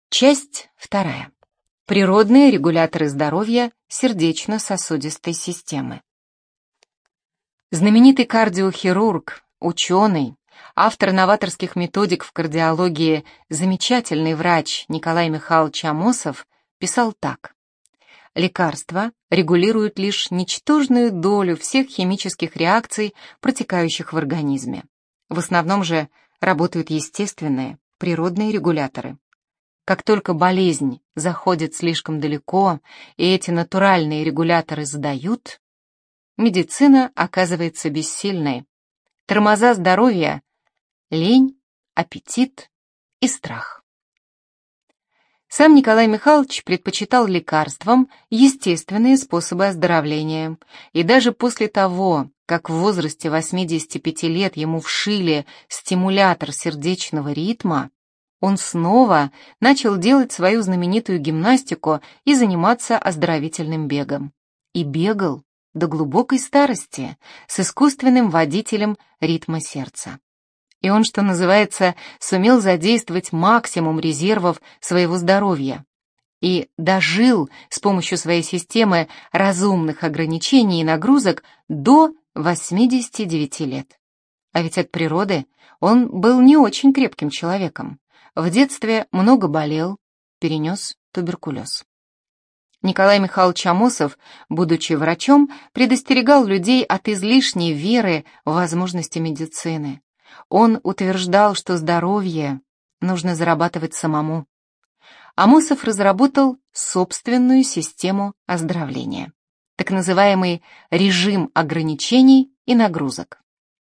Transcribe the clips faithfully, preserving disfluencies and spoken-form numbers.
Часть вторая. Природные регуляторы здоровья сердечно-сосудистой системы. Знаменитый кардиохирург, ученый, автор новаторских методик в кардиологии, замечательный врач Николай Михайлович Амосов писал так. Лекарства регулируют лишь ничтожную долю всех химических реакций, протекающих в организме. В основном же работают естественные, природные регуляторы. Как только болезнь заходит слишком далеко, и эти натуральные регуляторы сдают, медицина оказывается бессильной. Тормоза здоровья — лень, аппетит и страх. Сам Николай Михайлович предпочитал лекарствам естественные способы оздоровления, и даже после того, как в возрасте восьмидесяти пяти лет ему вшили стимулятор сердечного ритма, он снова начал делать свою знаменитую гимнастику и заниматься оздоровительным бегом. И бегал до глубокой старости с искусственным водителем ритма сердца. И он, что называется, сумел задействовать максимум резервов своего здоровья и дожил с помощью своей системы разумных ограничений и нагрузок до восьмидесяти девяти лет. А ведь от природы он был не очень крепким человеком. В детстве много болел, перенес туберкулез. Николай Михайлович Амосов, будучи врачом, предостерегал людей от излишней веры в возможности медицины. Он утверждал, что здоровье нужно зарабатывать самому. Амосов разработал собственную систему оздоровления, так называемый режим ограничений и нагрузок.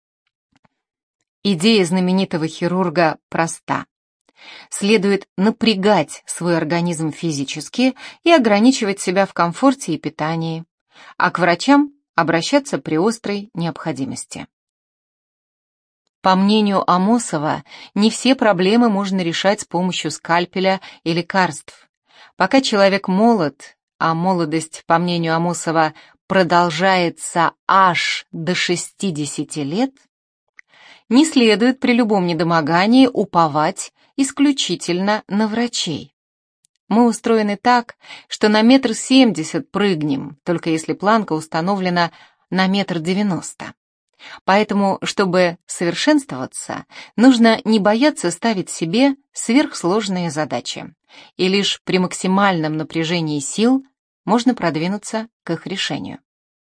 Идея знаменитого хирурга проста. Следует напрягать свой организм физически и ограничивать себя в комфорте и питании, а к врачам обращаться при острой необходимости. По мнению Амосова, не все проблемы можно решать с помощью скальпеля и лекарств. Пока человек молод, а молодость, по мнению Амосова, продолжается аж до шестидесяти лет, не следует при любом недомогании уповать исключительно на врачей. Мы устроены так, что на метр семьдесят прыгнем, только если планка установлена на метр девяносто. Поэтому, чтобы совершенствоваться, нужно не бояться ставить себе сверхсложные задачи, и лишь при максимальном напряжении сил можно продвинуться к их решению.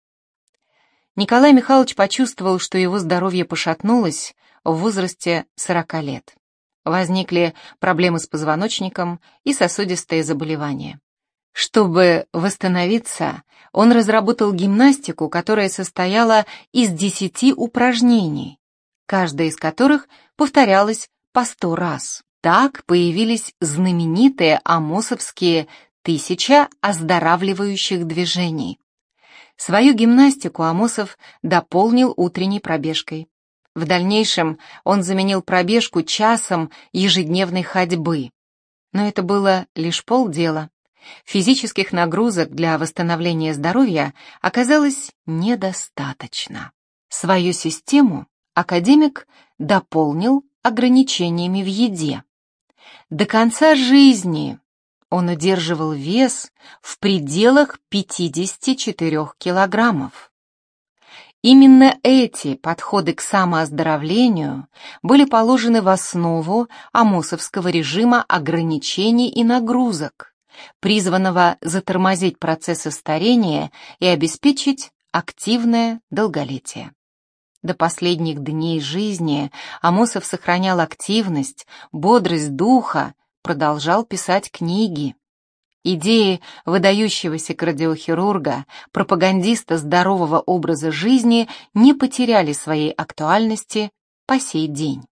Николай Михайлович почувствовал, что его здоровье пошатнулось в возрасте сорока лет. Возникли проблемы с позвоночником и сосудистые заболевания. Чтобы восстановиться, он разработал гимнастику, которая состояла из десяти упражнений, каждая из которых повторялась по сто раз. Так появились знаменитые амосовские тысяча оздоравливающих движений. Свою гимнастику Амосов дополнил утренней пробежкой. В дальнейшем он заменил пробежку часом ежедневной ходьбы. Но это было лишь полдела. Физических нагрузок для восстановления здоровья оказалось недостаточно. Свою систему академик дополнил ограничениями в еде. До конца жизни он удерживал вес в пределах пятидесяти четырёх килограммов. Именно эти подходы к самооздоровлению были положены в основу амосовского режима ограничений и нагрузок, призванного затормозить процессы старения и обеспечить активное долголетие. До последних дней жизни Амосов сохранял активность, бодрость духа, продолжал писать книги. Идеи выдающегося кардиохирурга, пропагандиста здорового образа жизни не потеряли своей актуальности по сей день.